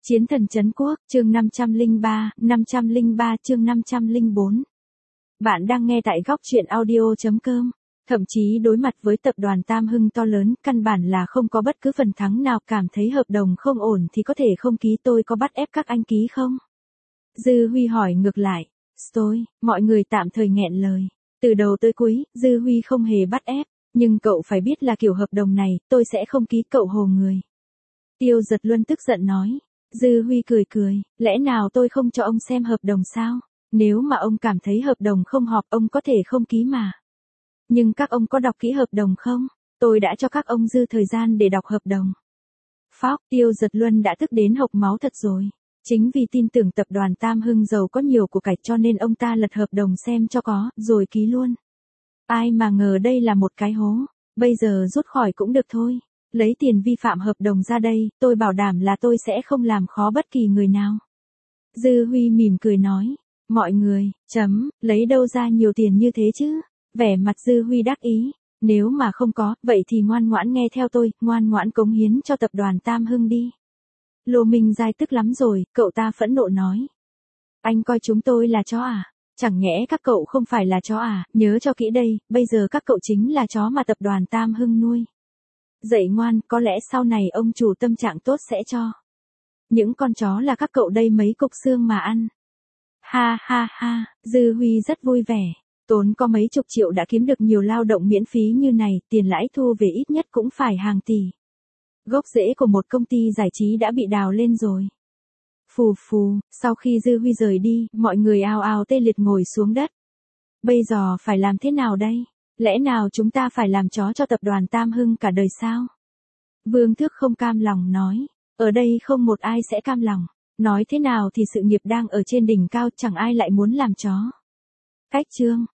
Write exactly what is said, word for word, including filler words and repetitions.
Chiến thần trấn quốc, chương năm trăm lẻ ba, năm trăm lẻ ba chương năm trăm lẻ bốn. Bạn đang nghe tại góc truyện audio chấm com. Thậm chí đối mặt với tập đoàn Tam Hưng to lớn, căn bản là không có bất cứ phần thắng nào, cảm thấy hợp đồng không ổn thì có thể không ký, tôi có bắt ép các anh ký không? Dư Huy hỏi ngược lại. Tôi, mọi người tạm thời nghẹn lời. Từ đầu tới cuối, Dư Huy không hề bắt ép, nhưng cậu phải biết là kiểu hợp đồng này, tôi sẽ không ký, cậu hồ người. Tiêu Giật Luân tức giận nói. Dư Huy cười cười, lẽ nào tôi không cho ông xem hợp đồng sao? Nếu mà ông cảm thấy hợp đồng không hợp, ông có thể không ký mà. Nhưng các ông có đọc kỹ hợp đồng không? Tôi đã cho các ông dư thời gian để đọc hợp đồng. Phóc, Tiêu Giật Luân đã tức đến hộc máu thật rồi. Chính vì tin tưởng tập đoàn Tam Hưng giàu có nhiều của cải cho nên ông ta lật hợp đồng xem cho có, rồi ký luôn. Ai mà ngờ đây là một cái hố, bây giờ rút khỏi cũng được thôi. Lấy tiền vi phạm hợp đồng ra đây, tôi bảo đảm là tôi sẽ không làm khó bất kỳ người nào. Dư Huy mỉm cười nói, mọi người, chấm, lấy đâu ra nhiều tiền như thế chứ? Vẻ mặt Dư Huy đắc ý, nếu mà không có, vậy thì ngoan ngoãn nghe theo tôi, ngoan ngoãn cống hiến cho tập đoàn Tam Hưng đi. Lô Minh Giai tức lắm rồi, cậu ta phẫn nộ nói. Anh coi chúng tôi là chó à? Chẳng nhẽ các cậu không phải là chó à? Nhớ cho kỹ đây, bây giờ các cậu chính là chó mà tập đoàn Tam Hưng nuôi. Dậy ngoan, có lẽ sau này ông chủ tâm trạng tốt sẽ cho. Những con chó là các cậu đây mấy cục xương mà ăn. Ha ha ha, Dư Huy rất vui vẻ. Tốn có mấy chục triệu đã kiếm được nhiều lao động miễn phí như này, tiền lãi thu về ít nhất cũng phải hàng tỷ. Gốc rễ của một công ty giải trí đã bị đào lên rồi. Phù phù, sau khi Dư Huy rời đi, mọi người ào ào tê liệt ngồi xuống đất. Bây giờ phải làm thế nào đây? Lẽ nào chúng ta phải làm chó cho tập đoàn Tam Hưng cả đời sao? Vương Thước không cam lòng nói. Ở đây không một ai sẽ cam lòng. Nói thế nào thì sự nghiệp đang ở trên đỉnh cao, chẳng ai lại muốn làm chó. Cách chương.